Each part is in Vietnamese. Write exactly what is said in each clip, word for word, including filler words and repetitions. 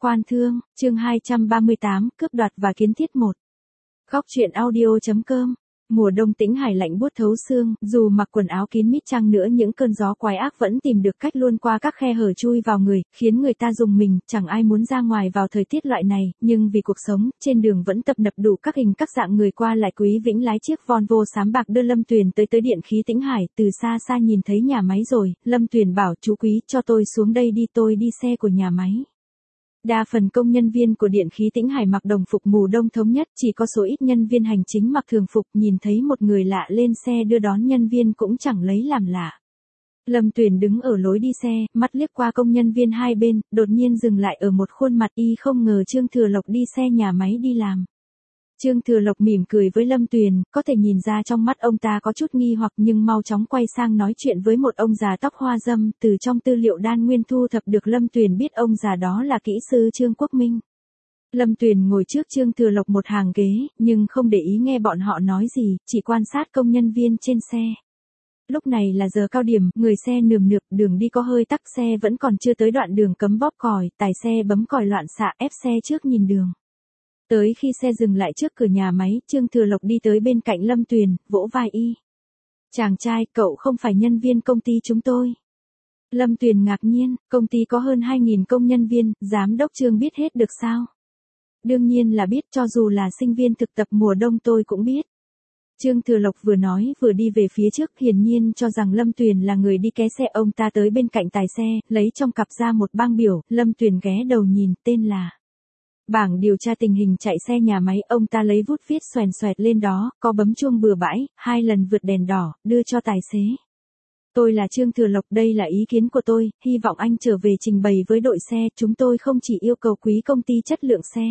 Quan thương, chương hai trăm ba mươi tám, cướp đoạt và kiến thiết một. Góc truyện audio chấm com. Mùa đông Tĩnh Hải lạnh buốt thấu xương, dù mặc quần áo kín mít chăng nữa những cơn gió quái ác vẫn tìm được cách luôn qua các khe hở chui vào người, khiến người ta rùng mình, chẳng ai muốn ra ngoài vào thời tiết loại này, nhưng vì cuộc sống, trên đường vẫn tập nập đủ các hình các dạng người qua lại. Quý Vĩnh lái chiếc Volvo xám bạc đưa Lâm Tuyền tới tới điện khí Tĩnh Hải, từ xa xa nhìn thấy nhà máy rồi, Lâm Tuyền bảo chú Quý cho tôi xuống đây đi, tôi đi xe của nhà máy. Đa phần công nhân viên của điện khí Tĩnh Hải mặc đồng phục mùa đông thống nhất, chỉ có số ít nhân viên hành chính mặc thường phục. Nhìn thấy một người lạ lên xe đưa đón nhân viên cũng chẳng lấy làm lạ. Lâm Tuyền đứng ở lối đi xe, mắt liếc qua công nhân viên hai bên, đột nhiên dừng lại ở một khuôn mặt y không ngờ Trương Thừa Lộc đi xe nhà máy đi làm. Trương Thừa Lộc mỉm cười với Lâm Tuyền, có thể nhìn ra trong mắt ông ta có chút nghi hoặc nhưng mau chóng quay sang nói chuyện với một ông già tóc hoa râm. Từ trong tư liệu Đan Nguyên thu thập được, Lâm Tuyền biết ông già đó là kỹ sư Trương Quốc Minh. Lâm Tuyền ngồi trước Trương Thừa Lộc một hàng ghế, nhưng không để ý nghe bọn họ nói gì, chỉ quan sát công nhân viên trên xe. Lúc này là giờ cao điểm, người xe nườm nượp, đường đi có hơi tắc, xe vẫn còn chưa tới đoạn đường cấm bóp còi, tài xe bấm còi loạn xạ ép xe trước nhìn đường. Tới khi xe dừng lại trước cửa nhà máy, Trương Thừa Lộc đi tới bên cạnh Lâm Tuyền, vỗ vai y. Chàng trai, cậu không phải nhân viên công ty chúng tôi. Lâm Tuyền ngạc nhiên, công ty có hơn hai nghìn công nhân viên, giám đốc Trương biết hết được sao? Đương nhiên là biết, cho dù là sinh viên thực tập mùa đông tôi cũng biết. Trương Thừa Lộc vừa nói vừa đi về phía trước, hiển nhiên cho rằng Lâm Tuyền là người đi ké xe. Ông ta tới bên cạnh tài xe, lấy trong cặp ra một băng biểu, Lâm Tuyền ghé đầu nhìn, tên là bảng điều tra tình hình chạy xe nhà máy. Ông ta lấy bút viết xoèn xoẹt lên đó, có bấm chuông bừa bãi, hai lần vượt đèn đỏ, đưa cho tài xế. Tôi là Trương Thừa Lộc, đây là ý kiến của tôi, hy vọng anh trở về trình bày với đội xe, chúng tôi không chỉ yêu cầu quý công ty chất lượng xe.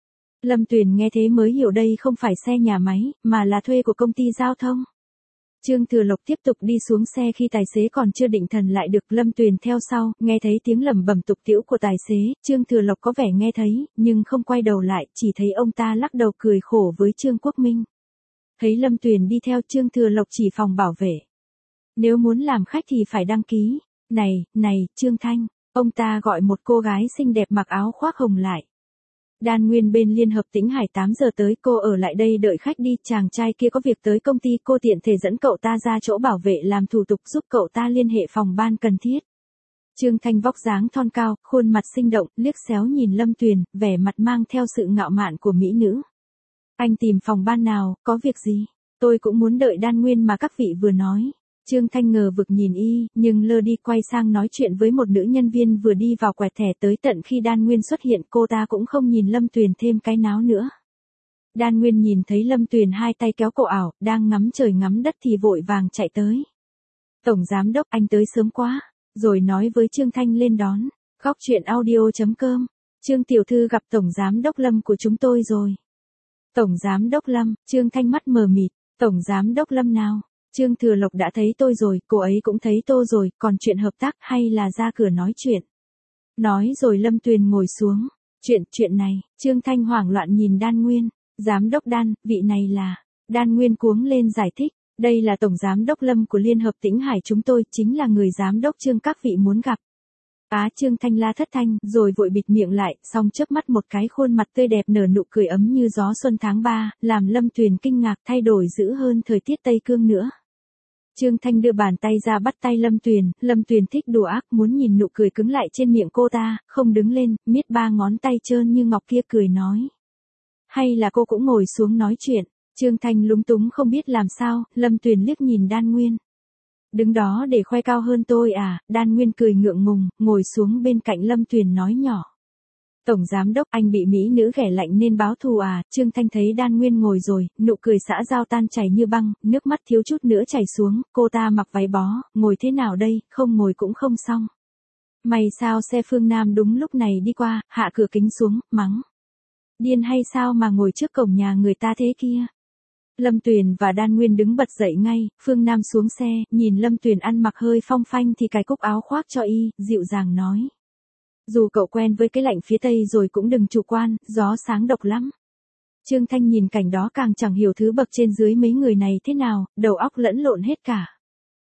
Lâm Tuyền nghe thế mới hiểu đây không phải xe nhà máy, mà là thuê của công ty giao thông. Trương Thừa Lộc tiếp tục đi xuống xe khi tài xế còn chưa định thần lại được. Lâm Tuyền theo sau, nghe thấy tiếng lẩm bẩm tục tĩu của tài xế, Trương Thừa Lộc có vẻ nghe thấy, nhưng không quay đầu lại, chỉ thấy ông ta lắc đầu cười khổ với Trương Quốc Minh. Thấy Lâm Tuyền đi theo, Trương Thừa Lộc chỉ phòng bảo vệ. Nếu muốn làm khách thì phải đăng ký. Này, này, Trương Thanh, ông ta gọi một cô gái xinh đẹp mặc áo khoác hồng lại. Đan Nguyên bên Liên Hợp Tĩnh Hải tám giờ tới, cô ở lại đây đợi khách đi, chàng trai kia có việc tới công ty, cô tiện thể dẫn cậu ta ra chỗ bảo vệ làm thủ tục, giúp cậu ta liên hệ phòng ban cần thiết. Trương Thanh vóc dáng thon cao, khuôn mặt sinh động, liếc xéo nhìn Lâm Tuyền, vẻ mặt mang theo sự ngạo mạn của mỹ nữ. Anh tìm phòng ban nào, có việc gì? Tôi cũng muốn đợi Đan Nguyên mà các vị vừa nói. Trương Thanh ngờ vực nhìn y, nhưng lơ đi, quay sang nói chuyện với một nữ nhân viên vừa đi vào quẹt thẻ. Tới tận khi Đan Nguyên xuất hiện, cô ta cũng không nhìn Lâm Tuyền thêm cái náo nữa. Đan Nguyên nhìn thấy Lâm Tuyền hai tay kéo cổ ảo, đang ngắm trời ngắm đất thì vội vàng chạy tới. Tổng giám đốc, anh tới sớm quá, rồi nói với Trương Thanh lên đón. Góc truyện audio chấm com. Trương tiểu thư gặp Tổng giám đốc Lâm của chúng tôi rồi. Tổng giám đốc Lâm, Trương Thanh mắt mờ mịt, Tổng giám đốc Lâm nào? Trương Thừa Lộc đã thấy tôi rồi, cô ấy cũng thấy tôi rồi, còn chuyện hợp tác hay là ra cửa nói chuyện? Nói rồi Lâm Tuyền ngồi xuống. Chuyện, chuyện này, Trương Thanh hoảng loạn nhìn Đan Nguyên. Giám đốc Đan, vị này là... Đan Nguyên cuống lên giải thích. Đây là Tổng giám đốc Lâm của Liên Hợp Tĩnh Hải chúng tôi, chính là người giám đốc Trương các vị muốn gặp. Á, Trương Thanh la thất thanh, rồi vội bịt miệng lại, xong chớp mắt một cái khuôn mặt tươi đẹp nở nụ cười ấm như gió xuân tháng ba, làm Lâm Tuyền kinh ngạc, thay đổi dữ hơn thời tiết Tây Cương nữa. Trương Thanh đưa bàn tay ra bắt tay Lâm Tuyền, Lâm Tuyền thích đùa ác, muốn nhìn nụ cười cứng lại trên miệng cô ta, không đứng lên, miết ba ngón tay trơn như ngọc kia cười nói. Hay là cô cũng ngồi xuống nói chuyện? Trương Thanh lúng túng không biết làm sao, Lâm Tuyền liếc nhìn Đan Nguyên. Đứng đó để khoe cao hơn tôi à? Đan Nguyên cười ngượng ngùng, ngồi xuống bên cạnh Lâm Tuyền nói nhỏ. Tổng giám đốc, anh bị mỹ nữ ghẻ lạnh nên báo thù à? Trương Thanh thấy Đan Nguyên ngồi rồi, nụ cười xã giao tan chảy như băng, nước mắt thiếu chút nữa chảy xuống. Cô ta mặc váy bó, ngồi thế nào đây, không ngồi cũng không xong. May sao xe Phương Nam đúng lúc này đi qua, hạ cửa kính xuống, mắng. Điên hay sao mà ngồi trước cổng nhà người ta thế kia? Lâm Tuyền và Đan Nguyên đứng bật dậy ngay, Phương Nam xuống xe, nhìn Lâm Tuyền ăn mặc hơi phong phanh thì cài cúc áo khoác cho y, dịu dàng nói. Dù cậu quen với cái lạnh phía Tây rồi cũng đừng chủ quan, gió sáng độc lắm. Trương Thanh nhìn cảnh đó càng chẳng hiểu thứ bậc trên dưới mấy người này thế nào, đầu óc lẫn lộn hết cả.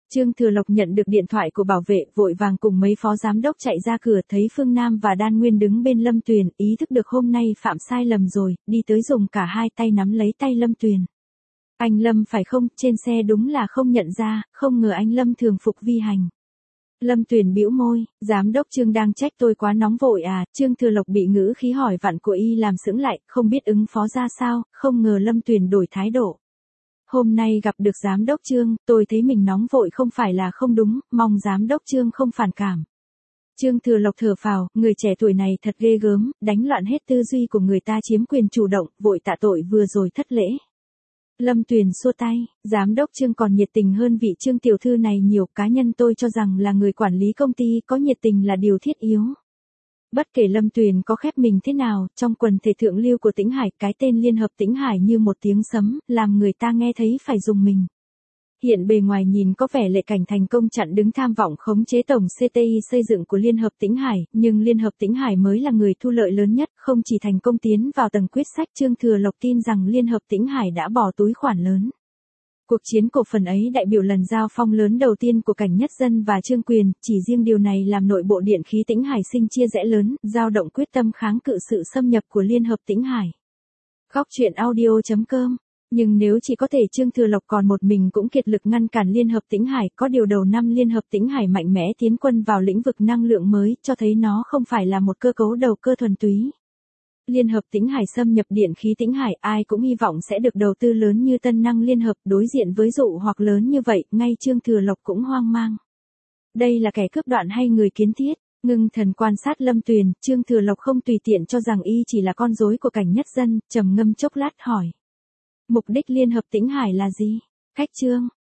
Trương Thừa Lộc nhận được điện thoại của bảo vệ, vội vàng cùng mấy phó giám đốc chạy ra cửa, thấy Phương Nam và Đan Nguyên đứng bên Lâm Tuyền, ý thức được hôm nay phạm sai lầm rồi, đi tới dùng cả hai tay nắm lấy tay Lâm Tuyền. Anh Lâm phải không, trên xe đúng là không nhận ra, không ngờ anh Lâm thường phục vi hành. Lâm Tuyền bĩu môi, giám đốc Trương đang trách tôi quá nóng vội à, Trương Thừa Lộc bị ngữ khí hỏi vặn của y làm sững lại, không biết ứng phó ra sao, không ngờ Lâm Tuyền đổi thái độ. Hôm nay gặp được giám đốc Trương, tôi thấy mình nóng vội không phải là không đúng, mong giám đốc Trương không phản cảm. Trương Thừa Lộc thở phào, người trẻ tuổi này thật ghê gớm, đánh loạn hết tư duy của người ta, chiếm quyền chủ động, vội tạ tội vừa rồi thất lễ. Lâm Tuyền xua tay, giám đốc Trương còn nhiệt tình hơn vị Trương tiểu thư này nhiều, cá nhân tôi cho rằng là người quản lý công ty có nhiệt tình là điều thiết yếu. Bất kể Lâm Tuyền có khép mình thế nào, trong quần thể thượng lưu của Tĩnh Hải, cái tên Liên hợp Tĩnh Hải như một tiếng sấm, làm người ta nghe thấy phải rùng mình. Hiện bề ngoài nhìn có vẻ lệ cảnh thành công chặn đứng tham vọng khống chế tổng xê tê i xây dựng của Liên hợp Tĩnh Hải, nhưng Liên hợp Tĩnh Hải mới là người thu lợi lớn nhất, không chỉ thành công tiến vào tầng quyết sách. Trương Thừa Lộc tin rằng Liên hợp Tĩnh Hải đã bỏ túi khoản lớn. Cuộc chiến cổ phần ấy đại biểu lần giao phong lớn đầu tiên của Cảnh Nhất Dân và Trương Quyền, chỉ riêng điều này làm nội bộ điện khí Tĩnh Hải sinh chia rẽ lớn, dao động quyết tâm kháng cự sự xâm nhập của Liên hợp Tĩnh Hải. Góc truyện audio chấm com. Nhưng nếu chỉ có thể Trương Thừa Lộc còn một mình cũng kiệt lực ngăn cản Liên hợp Tĩnh Hải, có điều đầu năm Liên hợp Tĩnh Hải mạnh mẽ tiến quân vào lĩnh vực năng lượng mới, cho thấy nó không phải là một cơ cấu đầu cơ thuần túy. Liên hợp Tĩnh Hải xâm nhập điện khí Tĩnh Hải, ai cũng hy vọng sẽ được đầu tư lớn như Tân Năng Liên hợp, đối diện với dụ hoặc lớn như vậy, ngay Trương Thừa Lộc cũng hoang mang. Đây là kẻ cướp đoạn hay người kiến thiết? Ngưng thần quan sát Lâm Tuyền, Trương Thừa Lộc không tùy tiện cho rằng y chỉ là con rối của Cảnh Nhất Dân, trầm ngâm chốc lát hỏi. Mục đích Liên hợp Tĩnh Hải là gì? Khách Trương,